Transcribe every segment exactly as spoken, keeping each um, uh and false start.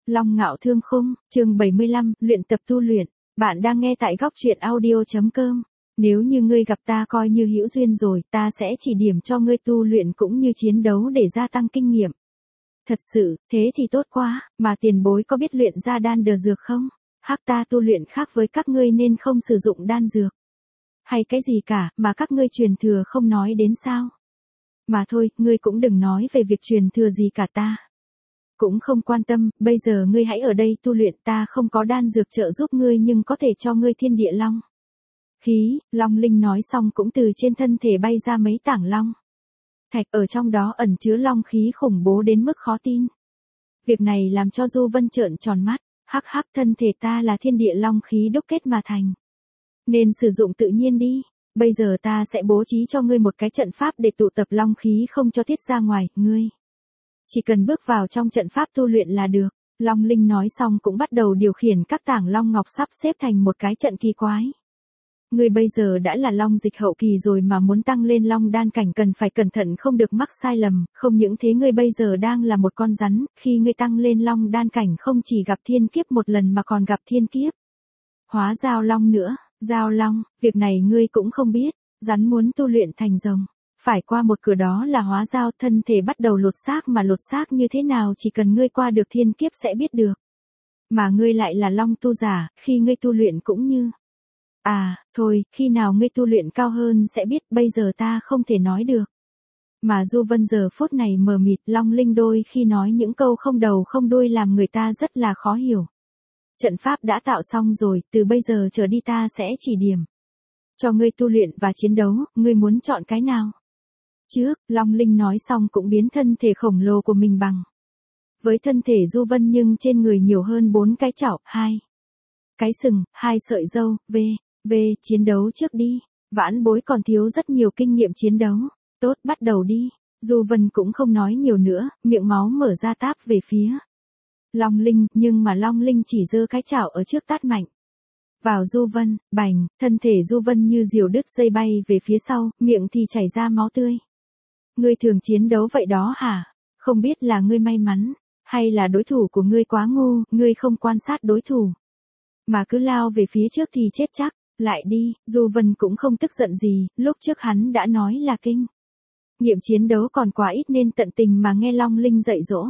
Long Ngạo Thương Khung, chương bảy mươi lăm, luyện tập tu luyện. Bạn đang nghe tại góc truyện audio chấm com. Nếu như ngươi gặp ta coi như hữu duyên rồi, ta sẽ chỉ điểm cho ngươi tu luyện cũng như chiến đấu để gia tăng kinh nghiệm. Thật sự, thế thì tốt quá, mà tiền bối có biết luyện ra đan đờ dược không? Hắc ta tu luyện khác với các ngươi nên không sử dụng đan dược. Hay cái gì cả, mà các ngươi truyền thừa không nói đến sao? Mà thôi, ngươi cũng đừng nói về việc truyền thừa gì cả ta. Cũng không quan tâm, bây giờ ngươi hãy ở đây tu luyện, ta không có đan dược trợ giúp ngươi nhưng có thể cho ngươi thiên địa long khí. Long Linh nói xong cũng từ trên thân thể bay ra mấy tảng long thạch, ở trong đó ẩn chứa long khí khủng bố đến mức khó tin. Việc này làm cho Du Vân trợn tròn mắt, hắc hắc, thân thể ta là thiên địa long khí đúc kết mà thành, nên sử dụng tự nhiên đi. Bây giờ ta sẽ bố trí cho ngươi một cái trận pháp để tụ tập long khí không cho tiết ra ngoài, ngươi chỉ cần bước vào trong trận pháp tu luyện là được. Long Linh nói xong cũng bắt đầu điều khiển các tảng long ngọc sắp xếp thành một cái trận kỳ quái. Ngươi bây giờ đã là long dịch hậu kỳ rồi mà muốn tăng lên long đan cảnh cần phải cẩn thận không được mắc sai lầm, không những thế ngươi bây giờ đang là một con rắn, khi ngươi tăng lên long đan cảnh không chỉ gặp thiên kiếp một lần mà còn gặp thiên kiếp hóa giao long nữa. Giao long, việc này ngươi cũng không biết, rắn muốn tu luyện thành rồng, phải qua một cửa đó là hóa giao, thân thể bắt đầu lột xác, mà lột xác như thế nào chỉ cần ngươi qua được thiên kiếp sẽ biết được. Mà ngươi lại là long tu giả, khi ngươi tu luyện cũng như... À, thôi, khi nào ngươi tu luyện cao hơn sẽ biết, bây giờ ta không thể nói được. Mà Du Vân giờ phút này mờ mịt, Long Linh đôi khi nói những câu không đầu không đuôi làm người ta rất là khó hiểu. Trận pháp đã tạo xong rồi, từ bây giờ trở đi ta sẽ chỉ điểm cho ngươi tu luyện và chiến đấu, ngươi muốn chọn cái nào? Trước, Long Linh nói xong cũng biến thân thể khổng lồ của mình bằng với thân thể Du Vân, nhưng trên người nhiều hơn bốn cái chảo, hai cái sừng, hai sợi râu. V, V, chiến đấu trước đi. Vãn bối còn thiếu rất nhiều kinh nghiệm chiến đấu. Tốt, bắt đầu đi. Du Vân cũng không nói nhiều nữa, miệng máu mở ra táp về phía Long Linh, nhưng mà Long Linh chỉ giơ cái chảo ở trước tát mạnh vào Du Vân, bành, thân thể Du Vân như diều đứt dây bay về phía sau, miệng thì chảy ra máu tươi. Ngươi thường chiến đấu vậy đó hả? Không biết là ngươi may mắn, hay là đối thủ của ngươi quá ngu, ngươi không quan sát đối thủ mà cứ lao về phía trước thì chết chắc. Lại đi. Du Vân cũng không tức giận gì, lúc trước hắn đã nói là kinh nghiệm chiến đấu còn quá ít nên tận tình mà nghe Long Linh dạy dỗ.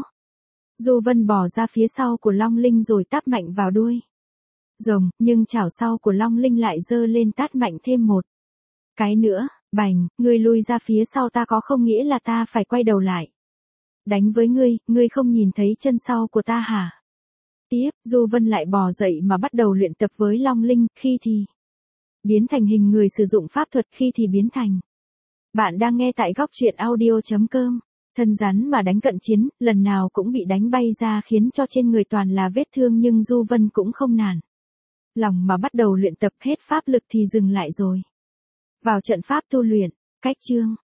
Du Vân bò ra phía sau của Long Linh rồi tát mạnh vào đuôi rồng, nhưng chảo sau của Long Linh lại giơ lên tát mạnh thêm một cái nữa. Bành, ngươi lui ra phía sau, ta có không nghĩa là ta phải quay đầu lại đánh với ngươi, ngươi không nhìn thấy chân sau của ta hả? Tiếp, Du Vân lại bò dậy mà bắt đầu luyện tập với Long Linh, khi thì biến thành hình người sử dụng pháp thuật, khi thì biến thành. Bạn đang nghe tại góc truyện audio chấm com. Thân rắn mà đánh cận chiến, lần nào cũng bị đánh bay ra khiến cho trên người toàn là vết thương, nhưng Du Vân cũng không nản lòng mà bắt đầu luyện tập, hết pháp lực thì dừng lại rồi vào trận pháp tu luyện. Cách chương